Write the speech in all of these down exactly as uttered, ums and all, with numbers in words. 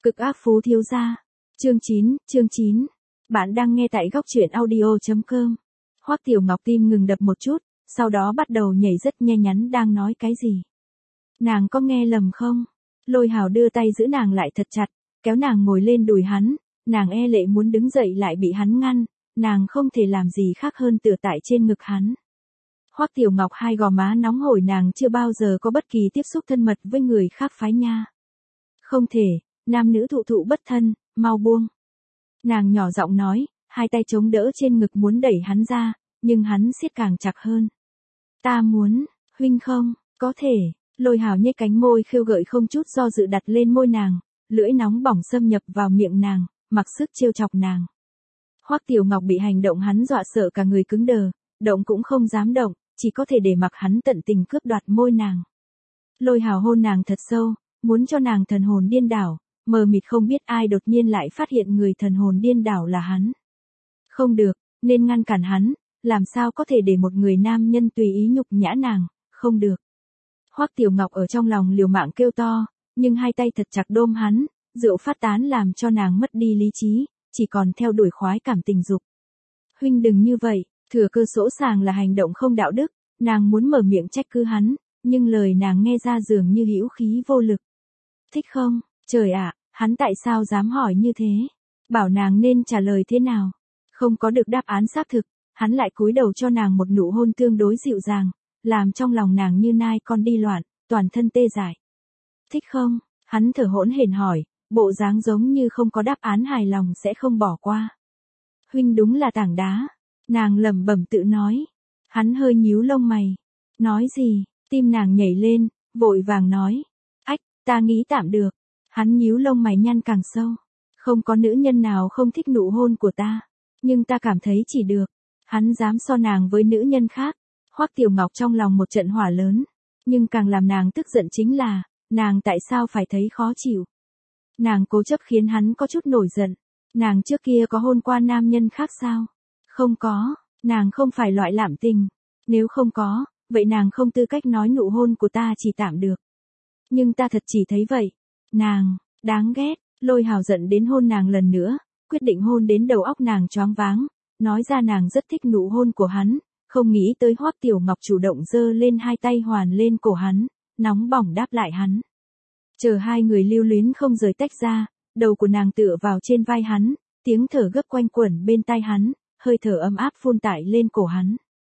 Cực ác phú thiếu gia. Chương chín, chương chín. Bạn đang nghe tại góc truyện audio chấm com. Hoắc Tiểu Ngọc tim ngừng đập một chút, sau đó bắt đầu nhảy rất nhe nhắn đang nói cái gì. Nàng có nghe lầm không? Lôi Hào đưa tay giữ nàng lại thật chặt, kéo nàng ngồi lên đùi hắn, nàng e lệ muốn đứng dậy lại bị hắn ngăn, nàng không thể làm gì khác hơn tựa tại trên ngực hắn. Hoắc Tiểu Ngọc hai gò má nóng hổi, nàng chưa bao giờ có bất kỳ tiếp xúc thân mật với người khác phái nha. Không thể, nam nữ thụ thụ bất thân, mau buông. Nàng nhỏ giọng nói, hai tay chống đỡ trên ngực muốn đẩy hắn ra, nhưng hắn siết càng chặt hơn. Ta muốn, huynh không, có thể. Lôi Hào nhếch cánh môi khêu gợi không chút do dự đặt lên môi nàng, lưỡi nóng bỏng xâm nhập vào miệng nàng, mặc sức trêu chọc nàng. Hoắc Tiểu Ngọc bị hành động hắn dọa sợ cả người cứng đờ, động cũng không dám động, chỉ có thể để mặc hắn tận tình cướp đoạt môi nàng. Lôi Hào hôn nàng thật sâu, muốn cho nàng thần hồn điên đảo, mờ mịt không biết ai đột nhiên lại phát hiện người thần hồn điên đảo là hắn. Không được, nên ngăn cản hắn, làm sao có thể để một người nam nhân tùy ý nhục nhã nàng, không được. Hoắc Tiểu Ngọc ở trong lòng liều mạng kêu to, nhưng hai tay thật chặt đôm hắn, rượu phát tán làm cho nàng mất đi lý trí, chỉ còn theo đuổi khoái cảm tình dục. Huynh đừng như vậy, thừa cơ sỗ sàng là hành động không đạo đức, nàng muốn mở miệng trách cứ hắn, nhưng lời nàng nghe ra dường như hữu khí vô lực. Thích không? Trời ạ, hắn tại sao dám hỏi như thế? Bảo nàng nên trả lời thế nào? Không có được đáp án xác thực, hắn lại cúi đầu cho nàng một nụ hôn tương đối dịu dàng, làm trong lòng nàng như nai con đi loạn, toàn thân tê dại. Thích không? Hắn thở hổn hển hỏi, bộ dáng giống như không có đáp án hài lòng sẽ không bỏ qua. Huynh đúng là tảng đá. Nàng lẩm bẩm tự nói. Hắn hơi nhíu lông mày. Nói gì? Tim nàng nhảy lên, vội vàng nói. Ách, ta nghĩ tạm được. Hắn nhíu lông mày nhăn càng sâu. Không có nữ nhân nào không thích nụ hôn của ta. Nhưng ta cảm thấy chỉ được. Hắn dám so nàng với nữ nhân khác. Hoắc Tiểu Ngọc trong lòng một trận hỏa lớn. Nhưng càng làm nàng tức giận chính là, nàng tại sao phải thấy khó chịu. Nàng cố chấp khiến hắn có chút nổi giận. Nàng trước kia có hôn qua nam nhân khác sao? Không có, nàng không phải loại lạm tình. Nếu không có, vậy nàng không tư cách nói nụ hôn của ta chỉ tạm được. Nhưng ta thật chỉ thấy vậy. Nàng, đáng ghét. Lôi Hào giận đến hôn nàng lần nữa, quyết định hôn đến đầu óc nàng choáng váng, nói ra nàng rất thích nụ hôn của hắn, không nghĩ tới Hoắc Tiểu Ngọc chủ động giơ lên hai tay hoàn lên cổ hắn, nóng bỏng đáp lại hắn. Chờ hai người lưu luyến không rời tách ra, đầu của nàng tựa vào trên vai hắn, tiếng thở gấp quanh quẩn bên tai hắn, hơi thở ấm áp phun tải lên cổ hắn.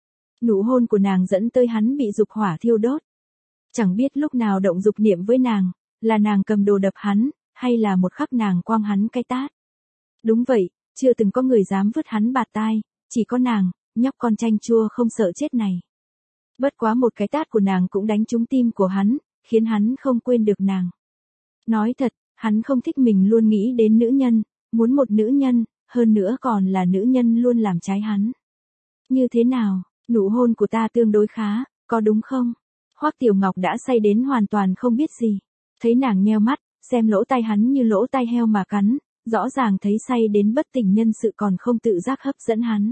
Nụ hôn của nàng dẫn tới hắn bị dục hỏa thiêu đốt. Chẳng biết lúc nào động dục niệm với nàng, là nàng cầm đồ đập hắn, hay là một khắc nàng quăng hắn cái tát. Đúng vậy, chưa từng có người dám vứt hắn bạt tai, chỉ có nàng, nhóc con chanh chua không sợ chết này. Bất quá một cái tát của nàng cũng đánh trúng tim của hắn, khiến hắn không quên được nàng. Nói thật, hắn không thích mình luôn nghĩ đến nữ nhân, muốn một nữ nhân, hơn nữa còn là nữ nhân luôn làm trái hắn. Như thế nào, nụ hôn của ta tương đối khá, có đúng không? Hoắc Tiểu Ngọc đã say đến hoàn toàn không biết gì. Thấy nàng nheo mắt, xem lỗ tai hắn như lỗ tai heo mà cắn, rõ ràng thấy say đến bất tỉnh nhân sự còn không tự giác hấp dẫn hắn.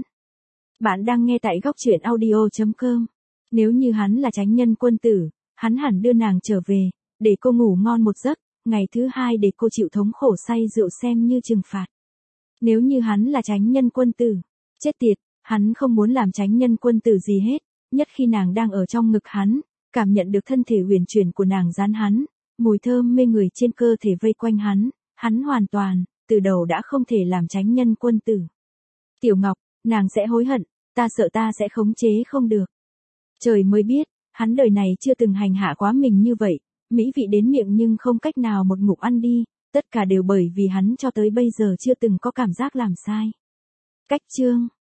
Bạn đang nghe tại góc truyện audio chấm com. Nếu như hắn là chánh nhân quân tử, hắn hẳn đưa nàng trở về, để cô ngủ ngon một giấc, ngày thứ hai để cô chịu thống khổ say rượu xem như trừng phạt. Nếu như hắn là chánh nhân quân tử, chết tiệt, hắn không muốn làm chánh nhân quân tử gì hết, nhất khi nàng đang ở trong ngực hắn, cảm nhận được thân thể huyền chuyển của nàng dán hắn, mùi thơm mê người trên cơ thể vây quanh hắn, hắn hoàn toàn, từ đầu đã không thể làm chánh nhân quân tử. Tiểu Ngọc, nàng sẽ hối hận, ta sợ ta sẽ khống chế không được. Trời mới biết, hắn đời này chưa từng hành hạ quá mình như vậy, mỹ vị đến miệng nhưng không cách nào một ngụm ăn đi, tất cả đều bởi vì hắn cho tới bây giờ chưa từng có cảm giác làm sai. Cách chương